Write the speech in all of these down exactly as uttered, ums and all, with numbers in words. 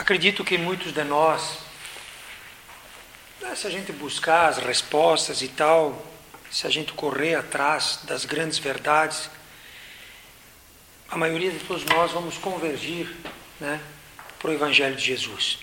Acredito que muitos de nós, se a gente buscar as respostas e tal, se a gente correr atrás das grandes verdades, a maioria de todos nós vamos convergir, né, para o Evangelho de Jesus.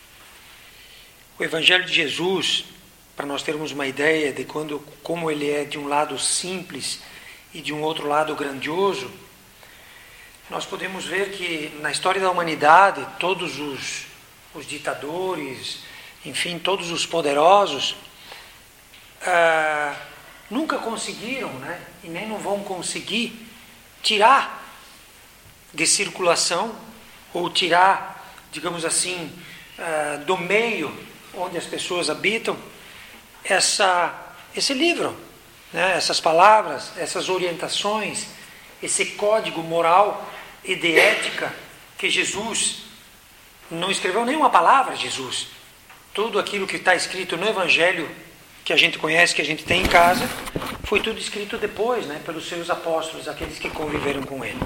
O Evangelho de Jesus, para nós termos uma ideia de quando, como ele é de um lado simples e de um outro lado grandioso, nós podemos ver que na história da humanidade, todos os, os ditadores, enfim, todos os poderosos, ah, nunca conseguiram, né, e nem não vão conseguir tirar de circulação, ou tirar, digamos assim, ah, do meio onde as pessoas habitam, essa, esse livro, né, essas palavras, essas orientações, esse código moral e de ética que Jesus não escreveu nenhuma palavra, Jesus. Tudo aquilo que está escrito no Evangelho, que a gente conhece, que a gente tem em casa, foi tudo escrito depois, né, pelos seus apóstolos, aqueles que conviveram com ele.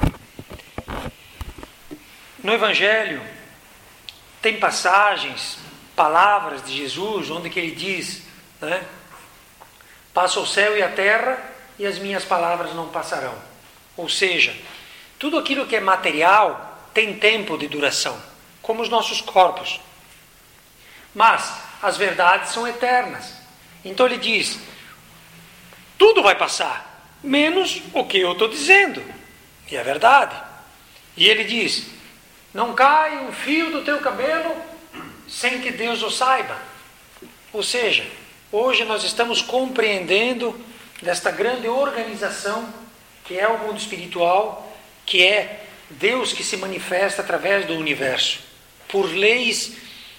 No Evangelho tem passagens, palavras de Jesus, onde que ele diz, né, passa o céu e a terra e as minhas palavras não passarão. Ou seja, tudo aquilo que é material tem tempo de duração, como os nossos corpos. Mas as verdades são eternas. Então ele diz, tudo vai passar, menos o que eu estou dizendo. E é verdade. E ele diz, não cai um fio do teu cabelo sem que Deus o saiba. Ou seja, hoje nós estamos compreendendo desta grande organização que é o mundo espiritual, que é Deus que se manifesta através do universo, por leis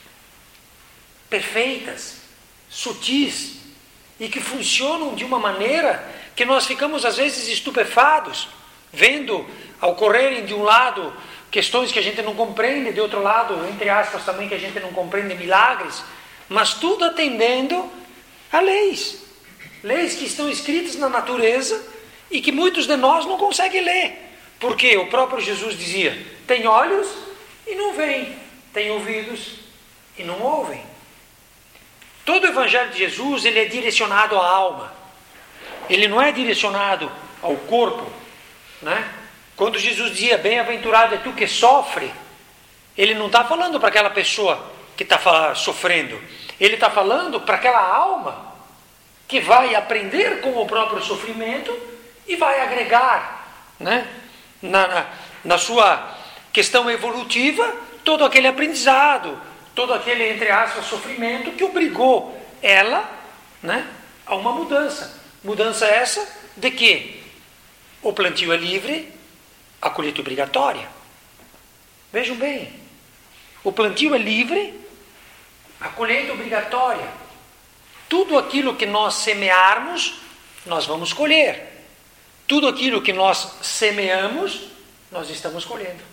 perfeitas, sutis, e que funcionam de uma maneira que nós ficamos às vezes estupefados, vendo ocorrerem de um lado questões que a gente não compreende, de outro lado, entre aspas, também que a gente não compreende, milagres, mas tudo atendendo a leis, leis que estão escritas na natureza e que muitos de nós não conseguem ler, porque o próprio Jesus dizia, tem olhos e não veem, tem ouvidos e não ouvem. Todo o Evangelho de Jesus, ele é direcionado à alma, ele não é direcionado ao corpo, né? Quando Jesus dizia, bem-aventurado é tu que sofre, ele não está falando para aquela pessoa que está sofrendo, ele está falando para aquela alma que vai aprender com o próprio sofrimento e vai agregar, né, na, na, na sua questão evolutiva todo aquele aprendizado, todo aquele, entre aspas, sofrimento que obrigou ela, né, a uma mudança. Mudança essa de que o plantio é livre, a colheita é obrigatória. Vejam bem, o plantio é livre, a colheita é obrigatória. Tudo aquilo que nós semearmos, nós vamos colher. Tudo aquilo que nós semeamos, nós estamos colhendo.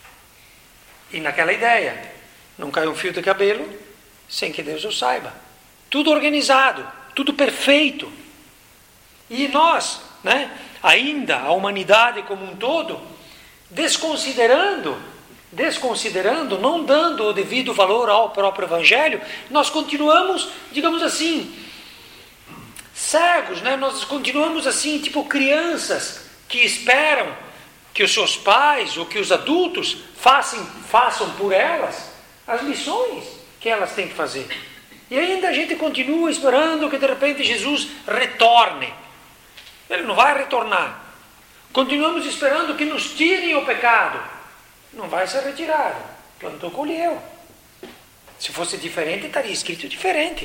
E naquela ideia, não cai um fio de cabelo sem que Deus o saiba. Tudo organizado, tudo perfeito. E nós, né, ainda a humanidade como um todo, desconsiderando, desconsiderando, não dando o devido valor ao próprio Evangelho, nós continuamos, digamos assim, cegos, né? Nós continuamos assim, tipo crianças que esperam que os seus pais ou que os adultos façam, façam por elas as lições que elas têm que fazer. E ainda a gente continua esperando que de repente Jesus retorne. Ele não vai retornar. Continuamos esperando que nos tirem o pecado. Não vai ser retirado. Plantou, colheu. Se fosse diferente, estaria escrito diferente.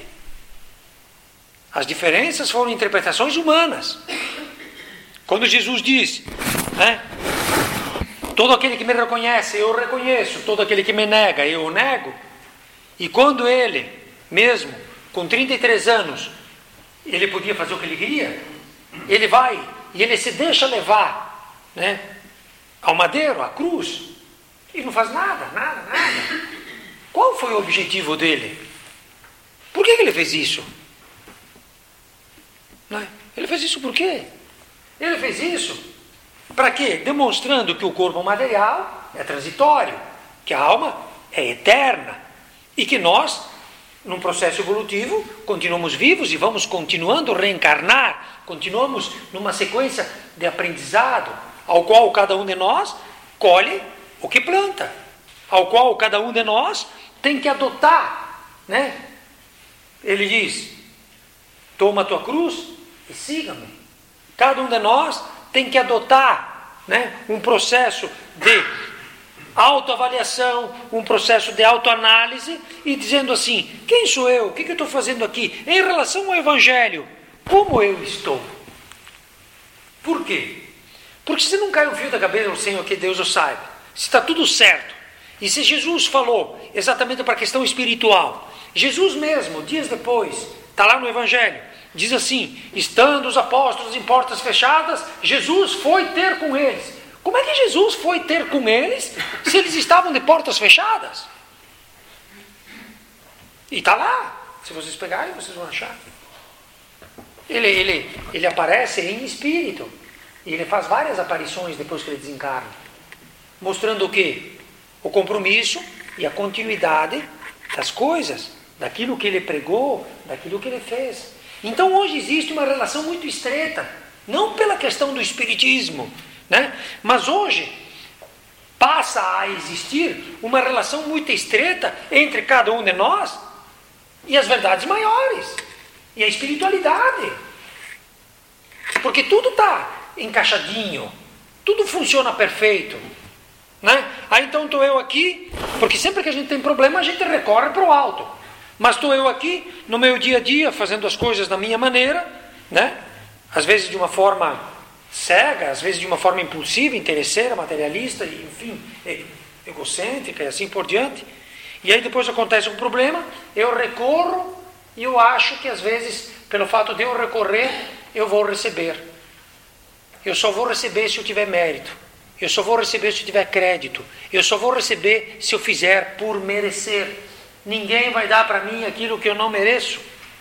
As diferenças foram interpretações humanas. Quando Jesus diz, né, todo aquele que me reconhece, eu o reconheço. Todo aquele que me nega, eu o nego. E quando ele, mesmo com trinta e três anos, ele podia fazer o que ele queria, ele vai e ele se deixa levar, né, ao madeiro, à cruz, e não faz nada, nada, nada. Qual foi o objetivo dele? Por que ele fez isso? Não é? Ele fez isso por quê? Ele fez isso para quê? Demonstrando que o corpo material é transitório, que a alma é eterna e que nós, num processo evolutivo, continuamos vivos e vamos continuando a reencarnar, continuamos numa sequência de aprendizado, ao qual cada um de nós colhe o que planta, ao qual cada um de nós tem que adotar, né? Ele diz, toma a tua cruz e siga-me. Cada um de nós tem que adotar, né, um processo de autoavaliação, um processo de autoanálise e dizendo assim, quem sou eu? O que eu estou fazendo aqui? Em relação ao Evangelho, como eu estou? Por quê? Porque se não cai um fio da cabeça sem que Deus o saiba, se está tudo certo, e se Jesus falou exatamente para a questão espiritual, Jesus mesmo, dias depois, está lá no Evangelho, diz assim, estando os apóstolos em portas fechadas, Jesus foi ter com eles. Como é que Jesus foi ter com eles se eles estavam de portas fechadas? E está lá, se vocês pegarem, vocês vão achar. Ele, ele, ele aparece em espírito, e ele faz várias aparições depois que ele desencarna, mostrando o quê? O compromisso e a continuidade das coisas, daquilo que ele pregou, daquilo que ele fez. Então hoje existe uma relação muito estreita, não pela questão do espiritismo, né? Mas hoje passa a existir uma relação muito estreita entre cada um de nós e as verdades maiores, e a espiritualidade. Porque tudo está encaixadinho, tudo funciona perfeito, né? Aí então estou eu aqui, porque sempre que a gente tem problema a gente recorre para o alto. Mas estou eu aqui, no meu dia a dia, fazendo as coisas da minha maneira, né? Às vezes de uma forma cega, às vezes de uma forma impulsiva, interesseira, materialista, enfim, egocêntrica e assim por diante. E aí depois acontece um problema, eu recorro e eu acho que às vezes, pelo fato de eu recorrer, eu vou receber. Eu só vou receber se eu tiver mérito. Eu só vou receber se eu tiver crédito. Eu só vou receber se eu fizer por merecer. Ninguém vai dar para mim aquilo que eu não mereço.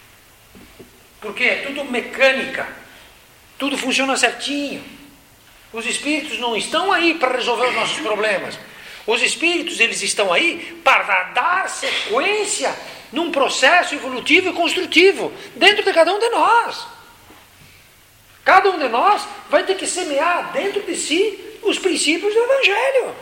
Porque é tudo mecânica. Tudo funciona certinho. Os espíritos não estão aí para resolver os nossos problemas. Os espíritos, eles estão aí para dar sequência num processo evolutivo e construtivo dentro de cada um de nós. Cada um de nós vai ter que semear dentro de si os princípios do Evangelho.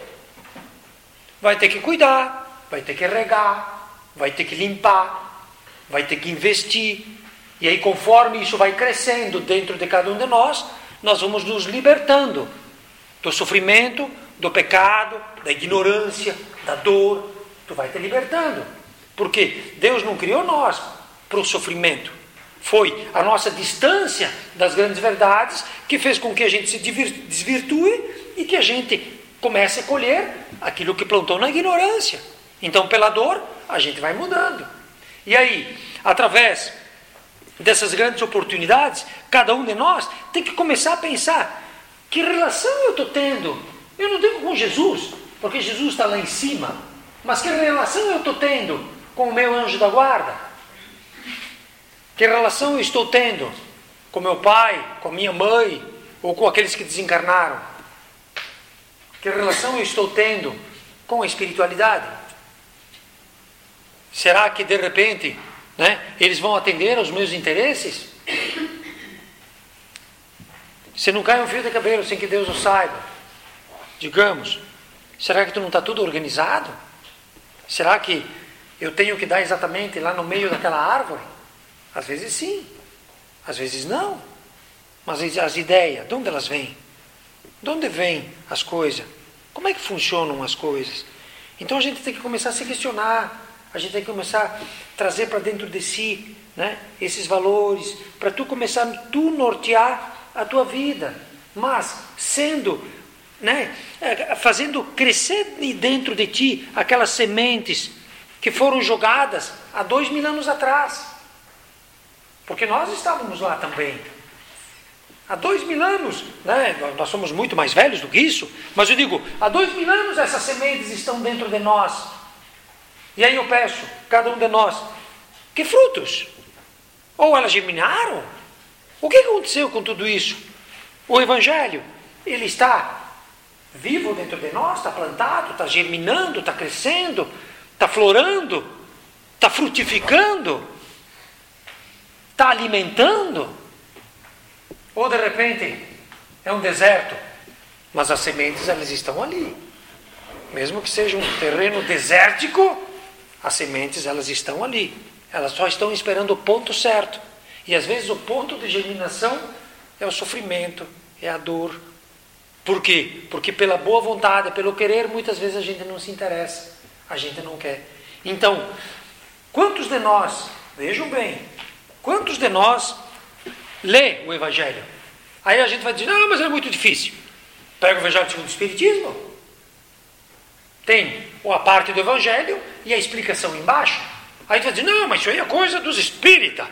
Vai ter que cuidar, vai ter que regar, vai ter que limpar, vai ter que investir. E aí, conforme isso vai crescendo dentro de cada um de nós, nós vamos nos libertando do sofrimento, do pecado, da ignorância, da dor. Tu vai te libertando. Porque Deus não criou nós para o sofrimento. Foi a nossa distância das grandes verdades que fez com que a gente se desvirtue e que a gente comece a colher aquilo que plantou na ignorância. Então, pela dor, a gente vai mudando. E aí, através dessas grandes oportunidades, cada um de nós tem que começar a pensar: que relação eu estou tendo? Eu não tenho com Jesus, porque Jesus está lá em cima. Mas que relação eu estou tendo com o meu anjo da guarda? Que relação eu estou tendo com meu pai, com a minha mãe, ou com aqueles que desencarnaram? Que relação eu estou tendo com a espiritualidade? Será que de repente, né, eles vão atender aos meus interesses? Se não cai um fio de cabelo sem que Deus o saiba, digamos, será que tu não está tudo organizado? Será que eu tenho que dar exatamente lá no meio daquela árvore? Às vezes sim, às vezes não. Mas as ideias, de onde elas vêm? De onde vêm as coisas? Como é que funcionam as coisas? Então a gente tem que começar a se questionar. A gente tem que começar a trazer para dentro de si, né, esses valores, para tu começar a tu nortear a tua vida, mas sendo, né, fazendo crescer dentro de ti aquelas sementes que foram jogadas há dois mil anos atrás. Porque nós estávamos lá também. Há dois mil anos, né, nós somos muito mais velhos do que isso, mas eu digo, há dois mil anos essas sementes estão dentro de nós. E aí eu peço, cada um de nós, que frutos? Ou elas germinaram? O que aconteceu com tudo isso? O Evangelho, ele está vivo dentro de nós, está plantado, está germinando, está crescendo, Está florando? Está frutificando? Está alimentando? Ou de repente é um deserto, mas as sementes elas estão ali. Mesmo que seja um terreno desértico, as sementes elas estão ali. Elas só estão esperando o ponto certo. E às vezes o ponto de germinação é o sofrimento, é a dor. Por quê? Porque pela boa vontade, pelo querer, muitas vezes a gente não se interessa. A gente não quer. Então, quantos de nós, vejam bem, quantos de nós lê o Evangelho? Aí a gente vai dizer, não, mas é muito difícil. Pega o Evangelho segundo o Espiritismo. Tem a parte do Evangelho e a explicação embaixo. Aí tu vai dizer, não, mas isso aí é coisa dos espíritas.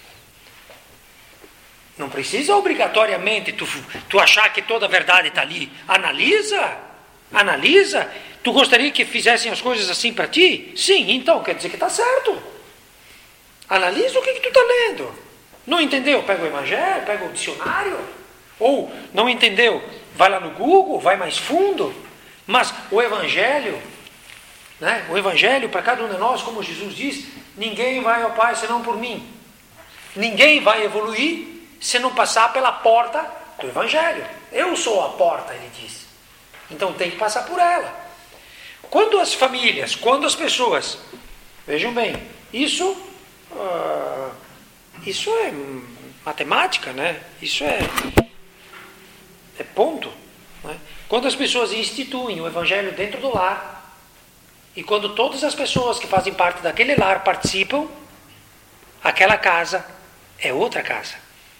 Não precisa obrigatoriamente tu, tu achar que toda a verdade está ali. Analisa, analisa. Tu gostaria que fizessem as coisas assim para ti? Sim, então quer dizer que está certo. Analisa o que, que tu está lendo. Não entendeu? Pega o Evangelho, pega o dicionário. Ou não entendeu? Vai lá no Google, vai mais fundo. Mas o Evangelho, né? O Evangelho para cada um de nós, como Jesus diz, ninguém vai ao Pai senão por mim. Ninguém vai evoluir se não passar pela porta do Evangelho. Eu sou a porta, ele diz. Então tem que passar por ela. Quando as famílias, quando as pessoas, vejam bem, isso, uh, isso é matemática, né? Isso é, é ponto. Né? Quando as pessoas instituem o Evangelho dentro do lar, e quando todas as pessoas que fazem parte daquele lar participam, aquela casa é outra casa.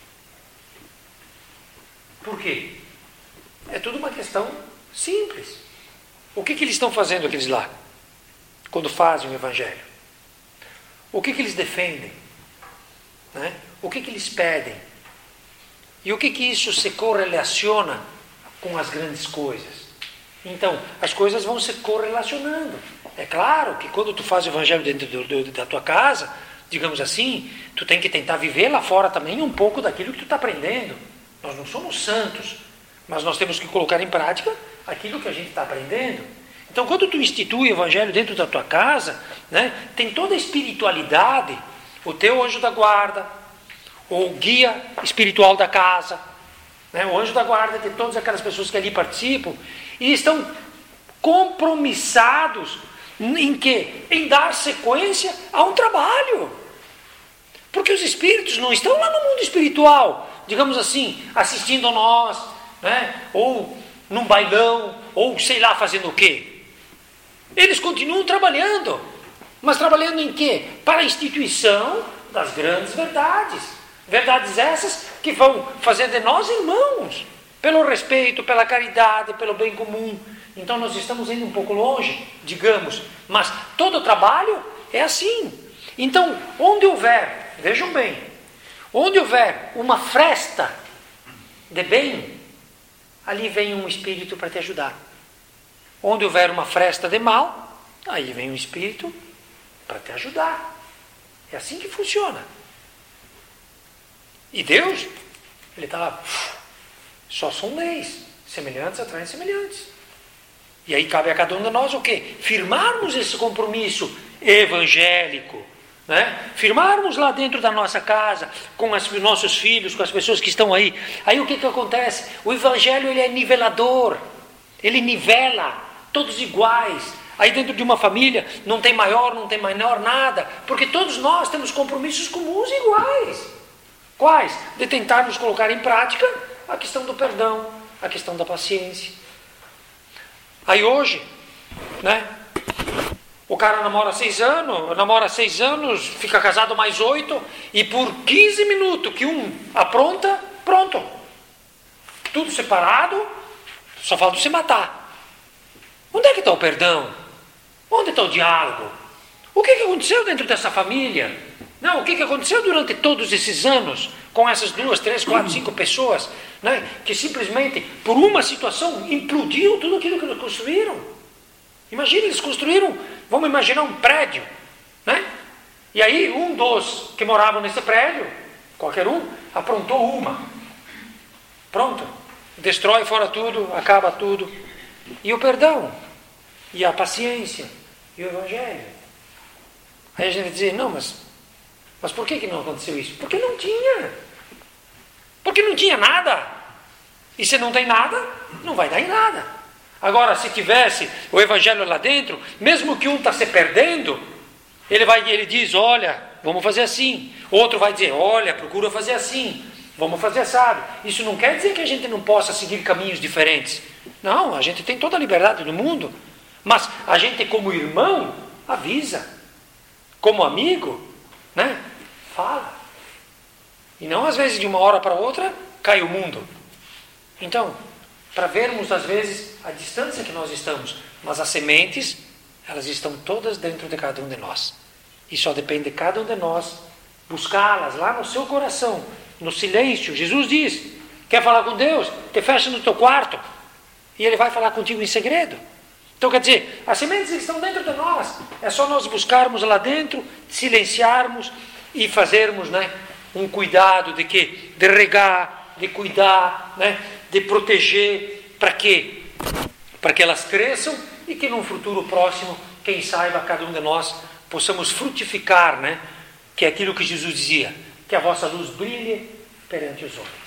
Por quê? É tudo uma questão simples. O que, que eles estão fazendo aqueles lá? Quando fazem o Evangelho? O que, que eles defendem? Né? O que, que eles pedem? E o que, que isso se correlaciona com as grandes coisas? Então, as coisas vão se correlacionando. É claro que quando tu faz o Evangelho dentro do, do, da tua casa, digamos assim, tu tem que tentar viver lá fora também um pouco daquilo que tu está aprendendo. Nós não somos santos, mas nós temos que colocar em prática aquilo que a gente está aprendendo. Então, quando tu institui o Evangelho dentro da tua casa, né, tem toda a espiritualidade, o teu anjo da guarda, o guia espiritual da casa, né, o anjo da guarda tem todas aquelas pessoas que ali participam e estão compromissados em quê? Em dar sequência a um trabalho. Porque os espíritos não estão lá no mundo espiritual, digamos assim, assistindo a nós, né? Ou num bailão, ou sei lá, fazendo o quê? Eles continuam trabalhando, mas trabalhando em quê? Para a instituição das grandes verdades. Verdades essas que vão fazer de nós irmãos, pelo respeito, pela caridade, pelo bem comum. Então nós estamos indo um pouco longe, digamos, mas todo o trabalho é assim. Então, onde houver, vejam bem, onde houver uma fresta de bem, ali vem um espírito para te ajudar. Onde houver uma fresta de mal, aí vem um espírito para te ajudar. É assim que funciona. E Deus, ele está lá, só são leis, semelhantes atraem semelhantes. E aí cabe a cada um de nós o quê? Firmarmos esse compromisso evangélico. Né? Firmarmos lá dentro da nossa casa, com os nossos filhos, com as pessoas que estão aí. Aí o que, que acontece? O Evangelho ele é nivelador, ele nivela, todos iguais. Aí dentro de uma família não tem maior, não tem menor, nada, porque todos nós temos compromissos comuns e iguais. Quais? De tentarmos colocar em prática a questão do perdão, a questão da paciência. Aí hoje, né? O cara namora seis anos, namora seis anos, fica casado mais oito, e por quinze minutos que um apronta, pronto. Tudo separado, só falta se matar. Onde é que está o perdão? Onde está o diálogo? O que, que aconteceu dentro dessa família? Não, o que, que aconteceu durante todos esses anos com essas duas, três, quatro, cinco pessoas, né, que simplesmente, por uma situação, implodiu tudo aquilo que eles construíram? Imagina, eles construíram, vamos imaginar um prédio, né? E aí um dos que moravam nesse prédio, qualquer um, aprontou uma. Pronto. Destrói fora tudo, acaba tudo. E o perdão, e a paciência, e e o Evangelho. Aí a gente vai dizer, não, mas, mas por que, que não aconteceu isso? Porque não tinha. Porque não tinha nada. E se não tem nada, não vai dar em nada. Agora, se tivesse o Evangelho lá dentro, mesmo que um está se perdendo, ele, vai, ele diz, olha, vamos fazer assim. Outro vai dizer, olha, procura fazer assim. Vamos fazer, sabe? Isso não quer dizer que a gente não possa seguir caminhos diferentes. Não, a gente tem toda a liberdade do mundo. Mas a gente, como irmão, avisa. Como amigo, né? Fala. E não, às vezes, de uma hora para outra, cai o mundo. Então, para vermos, às vezes, a distância que nós estamos. Mas as sementes, elas estão todas dentro de cada um de nós. E só depende de cada um de nós buscá-las lá no seu coração, no silêncio. Jesus diz, quer falar com Deus? Te fecha no teu quarto. E Ele vai falar contigo em segredo. Então, quer dizer, as sementes estão dentro de nós. É só nós buscarmos lá dentro, silenciarmos e fazermos, né, um cuidado de quê? De regar, de cuidar, né, de proteger. Para quê? Para que elas cresçam e que num futuro próximo, quem saiba, cada um de nós possamos frutificar, né? Que é aquilo que Jesus dizia, que a vossa luz brilhe perante os homens.